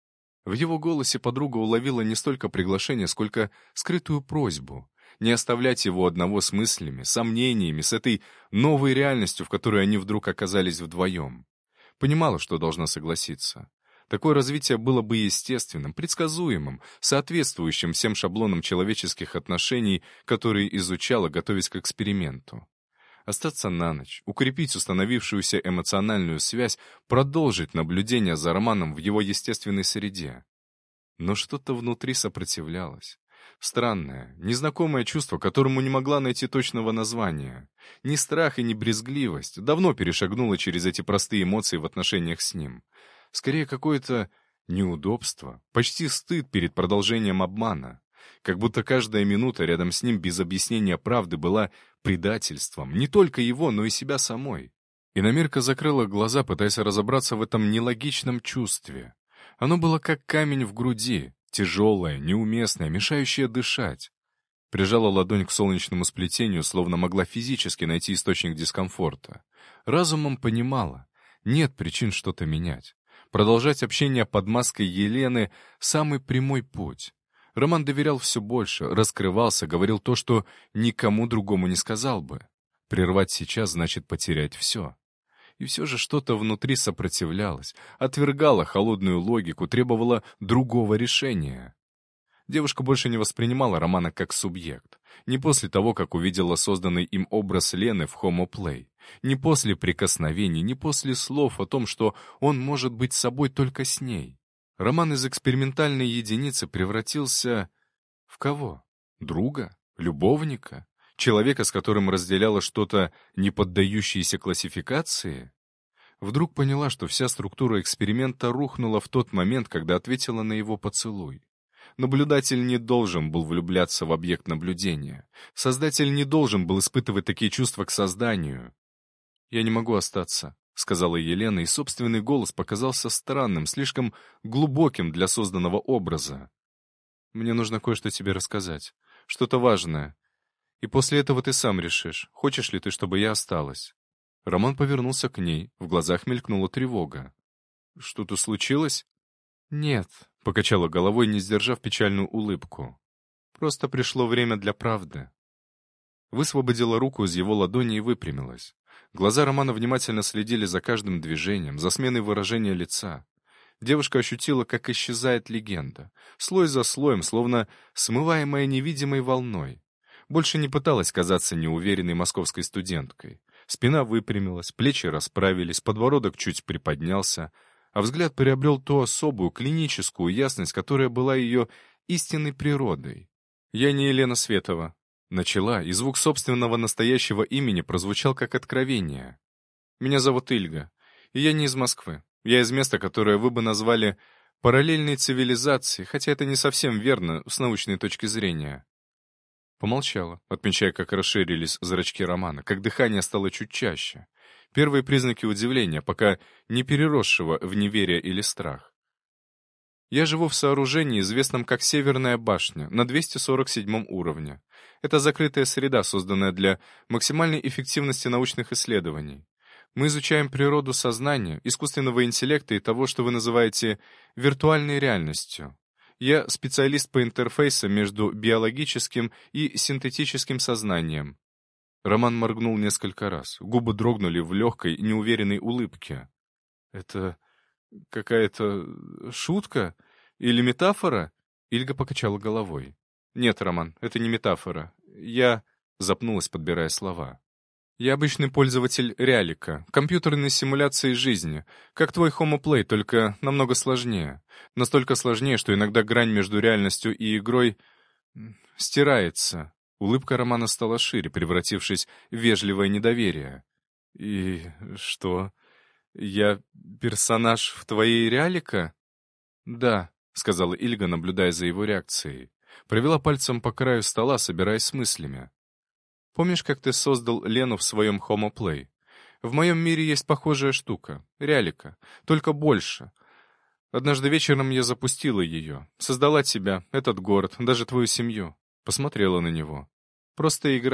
В его голосе подруга уловила не столько приглашение, сколько скрытую просьбу. Не оставлять его одного с мыслями, сомнениями, с этой новой реальностью, в которой они вдруг оказались вдвоем. Понимала, что должна согласиться. Такое развитие было бы естественным, предсказуемым, соответствующим всем шаблонам человеческих отношений, которые изучала, готовясь к эксперименту. Остаться на ночь, укрепить установившуюся эмоциональную связь, продолжить наблюдение за Романом в его естественной среде. Но что-то внутри сопротивлялось. Странное, незнакомое чувство, которому не могла найти точного названия. Ни страх и ни брезгливость давно перешагнуло через эти простые эмоции в отношениях с ним. Скорее, какое-то неудобство, почти стыд перед продолжением обмана. Как будто каждая минута рядом с ним без объяснения правды была предательством, не только его, но и себя самой. Иномирка закрыла глаза, пытаясь разобраться в этом нелогичном чувстве. Оно было как камень в груди, тяжелое, неуместное, мешающее дышать. Прижала ладонь к солнечному сплетению, словно могла физически найти источник дискомфорта. Разумом понимала, нет причин что-то менять. Продолжать общение под маской Елены — самый прямой путь. Роман доверял все больше, раскрывался, говорил то, что никому другому не сказал бы. Прервать сейчас значит потерять все. И все же что-то внутри сопротивлялось, отвергало холодную логику, требовало другого решения. Девушка больше не воспринимала Романа как субъект. Не после того, как увидела созданный им образ Лены в Homo Play. Не после прикосновений, не после слов о том, что он может быть собой только с ней. Роман из экспериментальной единицы превратился... в кого? Друга? Любовника? Человека, с которым разделяла что-то, не поддающееся классификации? Вдруг поняла, что вся структура эксперимента рухнула в тот момент, когда ответила на его поцелуй. Наблюдатель не должен был влюбляться в объект наблюдения. Создатель не должен был испытывать такие чувства к созданию. «Я не могу остаться», — сказала Елена, и собственный голос показался странным, слишком глубоким для созданного образа. «Мне нужно кое-что тебе рассказать. Что-то важное. И после этого ты сам решишь, хочешь ли ты, чтобы я осталась». Роман повернулся к ней, в глазах мелькнула тревога. «Что-то случилось?» «Нет», — покачала головой, не сдержав печальную улыбку. «Просто пришло время для правды». Высвободила руку из его ладони и выпрямилась. Глаза Романа внимательно следили за каждым движением, за сменой выражения лица. Девушка ощутила, как исчезает легенда, слой за слоем, словно смываемая невидимой волной. Больше не пыталась казаться неуверенной московской студенткой. Спина выпрямилась, плечи расправились, подбородок чуть приподнялся, а взгляд приобрел ту особую клиническую ясность, которая была ее истинной природой. «Я не Елена Светова», — начала, и звук собственного настоящего имени прозвучал как откровение. «Меня зовут Ильга, и я не из Москвы. Я из места, которое вы бы назвали параллельной цивилизацией, хотя это не совсем верно с научной точки зрения». Помолчала, отмечая, как расширились зрачки Романа, как дыхание стало чуть чаще. Первые признаки удивления, пока не переросшего в неверие или страх. «Я живу в сооружении, известном как Северная башня, на 247 уровне. Это закрытая среда, созданная для максимальной эффективности научных исследований. Мы изучаем природу сознания, искусственного интеллекта и того, что вы называете виртуальной реальностью. Я специалист по интерфейсам между биологическим и синтетическим сознанием». Роман моргнул несколько раз. Губы дрогнули в легкой, неуверенной улыбке. «Это какая-то шутка? Или метафора?» Ильга покачала головой. «Нет, Роман, это не метафора. Я...» Запнулась, подбирая слова. «Я обычный пользователь Реалика, компьютерной симуляции жизни, как твой Homo Play, только намного сложнее. Настолько сложнее, что иногда грань между реальностью и игрой стирается». Улыбка Романа стала шире, превратившись в вежливое недоверие. «И что? Я персонаж в твоей Реалика?» «Да», — сказала Ильга, наблюдая за его реакцией. Провела пальцем по краю стола, собираясь с мыслями. «Помнишь, как ты создал Лену в своем Homo Play? В моем мире есть похожая штука — Реалика, только больше. Однажды вечером я запустила ее, создала тебя, этот город, даже твою семью. Посмотрела на него. Просто игра,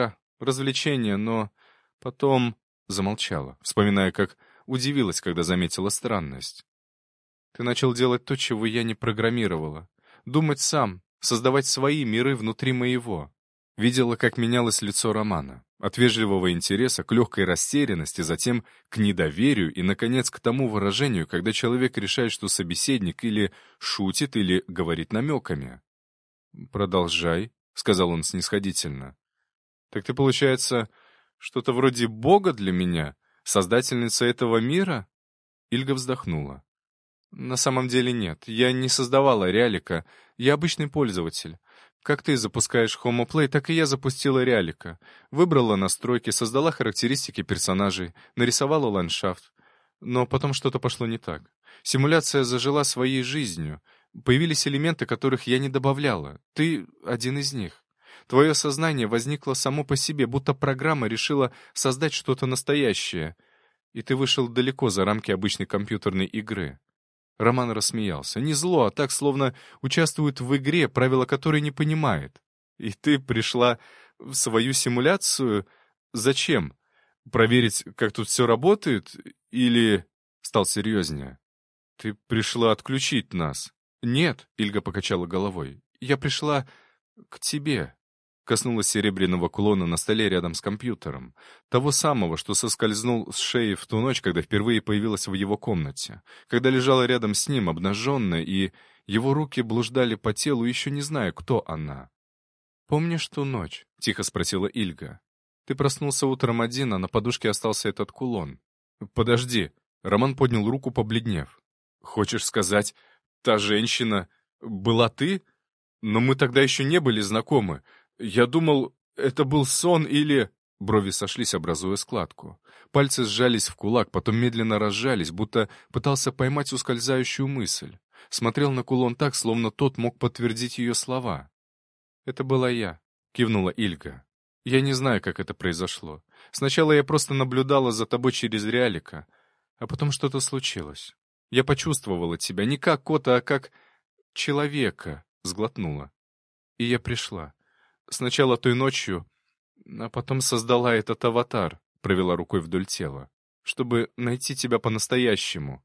развлечение, но потом...» Замолчала, вспоминая, как удивилась, когда заметила странность. «Ты начал делать то, чего я не программировала. Думать сам, создавать свои миры внутри моего». Видела, как менялось лицо Романа. От вежливого интереса к легкой растерянности, затем к недоверию и, наконец, к тому выражению, когда человек решает, что собеседник или шутит, или говорит намеками. «Продолжай», — сказал он снисходительно. «Так ты, получается, что-то вроде бога для меня? Создательница этого мира?» Ильга вздохнула. «На самом деле нет. Я не создавала Реалика. Я обычный пользователь. Как ты запускаешь HomoPlay, так и я запустила Реалика. Выбрала настройки, создала характеристики персонажей, нарисовала ландшафт. Но потом что-то пошло не так. Симуляция зажила своей жизнью. Появились элементы, которых я не добавляла. Ты один из них. Твое сознание возникло само по себе, будто программа решила создать что-то настоящее. И ты вышел далеко за рамки обычной компьютерной игры». Роман рассмеялся. Не зло, а так, словно участвует в игре, правила которой не понимает. «И ты пришла в свою симуляцию? Зачем? Проверить, как тут все работает? Или...» Стал серьезнее. «Ты пришла отключить нас?» «Нет», — Ильга покачала головой. «Я пришла к тебе». Коснулась серебряного кулона на столе рядом с компьютером. Того самого, что соскользнул с шеи в ту ночь, когда впервые появилась в его комнате. Когда лежала рядом с ним, обнаженная, и его руки блуждали по телу, еще не зная, кто она. «Помнишь ту ночь?» — тихо спросила Ильга. «Ты проснулся утром один, а на подушке остался этот кулон». «Подожди». Роман поднял руку, побледнев. «Хочешь сказать, та женщина была ты? Но мы тогда еще не были знакомы. Я думал, это был сон или...» Брови сошлись, образуя складку. Пальцы сжались в кулак, потом медленно разжались, будто пытался поймать ускользающую мысль. Смотрел на кулон так, словно тот мог подтвердить ее слова. «Это была я», — кивнула Ильга. «Я не знаю, как это произошло. Сначала я просто наблюдала за тобой через Реалика, а потом что-то случилось. Я почувствовала тебя не как кота, а как человека», — сглотнула. «И я пришла. Сначала той ночью, а потом создала этот аватар», — провела рукой вдоль тела, «чтобы найти тебя по-настоящему».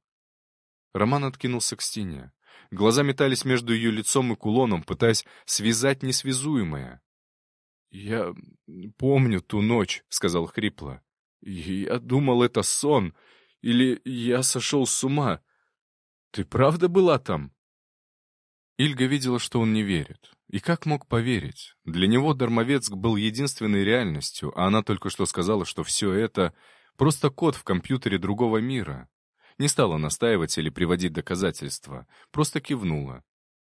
Роман откинулся к стене. Глаза метались между ее лицом и кулоном, пытаясь связать несвязуемое. «Я помню ту ночь», — сказал хрипло. «Я думал, это сон. Или я сошел с ума. Ты правда была там?» Ильга видела, что он не верит. И как мог поверить? Для него Дармовецк был единственной реальностью, а она только что сказала, что все это — просто код в компьютере другого мира. Не стала настаивать или приводить доказательства, просто кивнула.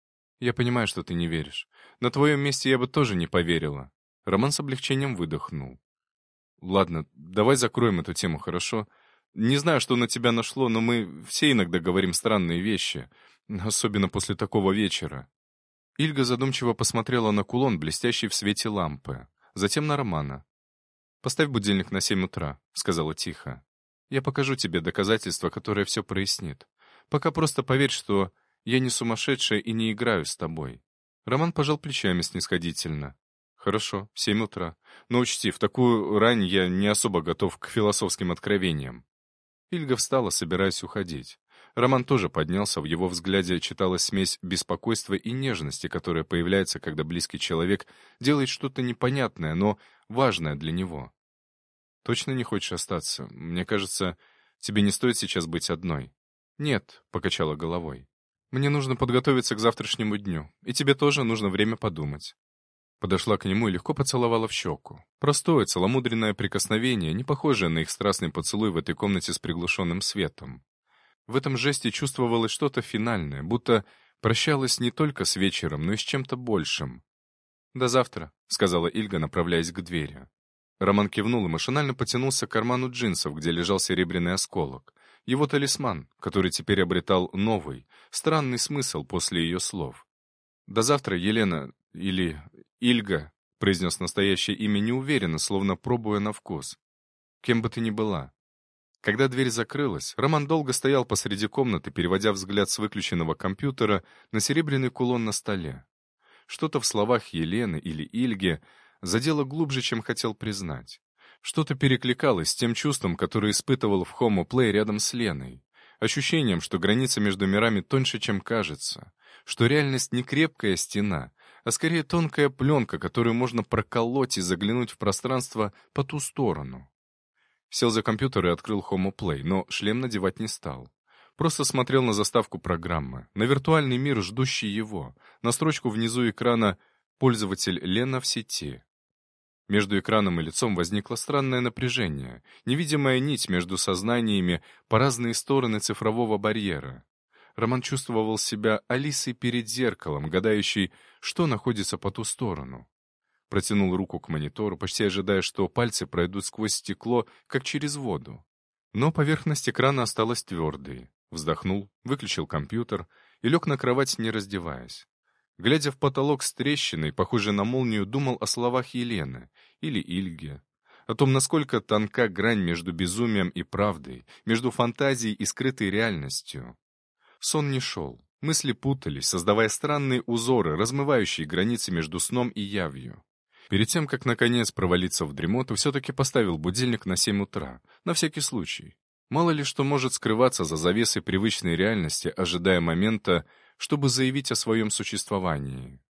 «Я понимаю, что ты не веришь. На твоем месте я бы тоже не поверила». Роман с облегчением выдохнул. «Ладно, давай закроем эту тему, хорошо? Не знаю, что на тебя нашло, но мы все иногда говорим странные вещи, особенно после такого вечера». Ильга задумчиво посмотрела на кулон, блестящий в свете лампы, затем на Романа. «Поставь будильник на 7 утра», — сказала тихо. «Я покажу тебе доказательства, которое все прояснит. Пока просто поверь, что я не сумасшедшая и не играю с тобой». Роман пожал плечами снисходительно. «Хорошо, 7 утра. Но учти, в такую рань я не особо готов к философским откровениям». Ильга встала, собираясь уходить. Роман тоже поднялся, в его взгляде читалась смесь беспокойства и нежности, которая появляется, когда близкий человек делает что-то непонятное, но важное для него. «Точно не хочешь остаться? Мне кажется, тебе не стоит сейчас быть одной». «Нет», — покачала головой. «Мне нужно подготовиться к завтрашнему дню, и тебе тоже нужно время подумать». Подошла к нему и легко поцеловала в щеку. Простое, целомудренное прикосновение, не похожее на их страстный поцелуй в этой комнате с приглушенным светом. В этом жесте чувствовалось что-то финальное, будто прощалась не только с вечером, но и с чем-то большим. «До завтра», — сказала Ильга, направляясь к двери. Роман кивнул и машинально потянулся к карману джинсов, где лежал серебряный осколок. Его талисман, который теперь обретал новый, странный смысл после ее слов. «До завтра, Елена, или Ильга», — произнес настоящее имя неуверенно, словно пробуя на вкус. «Кем бы ты ни была». Когда дверь закрылась, Роман долго стоял посреди комнаты, переводя взгляд с выключенного компьютера на серебряный кулон на столе. Что-то в словах Елены или Ильги задело глубже, чем хотел признать. Что-то перекликалось с тем чувством, которое испытывал в Homo Play рядом с Леной. Ощущением, что граница между мирами тоньше, чем кажется. Что реальность не крепкая стена, а скорее тонкая пленка, которую можно проколоть и заглянуть в пространство по ту сторону. Сел за компьютер и открыл Homo Play, но шлем надевать не стал. Просто смотрел на заставку программы, на виртуальный мир, ждущий его, на строчку внизу экрана «Пользователь Лена в сети». Между экраном и лицом возникло странное напряжение, невидимая нить между сознаниями по разные стороны цифрового барьера. Роман чувствовал себя Алисой перед зеркалом, гадающей, что находится по ту сторону. Протянул руку к монитору, почти ожидая, что пальцы пройдут сквозь стекло, как через воду. Но поверхность экрана осталась твердой. Вздохнул, выключил компьютер и лег на кровать, не раздеваясь. Глядя в потолок с трещиной, похожей на молнию, думал о словах Елены или Ильге, о том, насколько тонка грань между безумием и правдой, между фантазией и скрытой реальностью. Сон не шел, мысли путались, создавая странные узоры, размывающие границы между сном и явью. Перед тем, как наконец провалиться в дремоту, все-таки поставил будильник на 7 утра, на всякий случай. Мало ли что может скрываться за завесой привычной реальности, ожидая момента, чтобы заявить о своем существовании.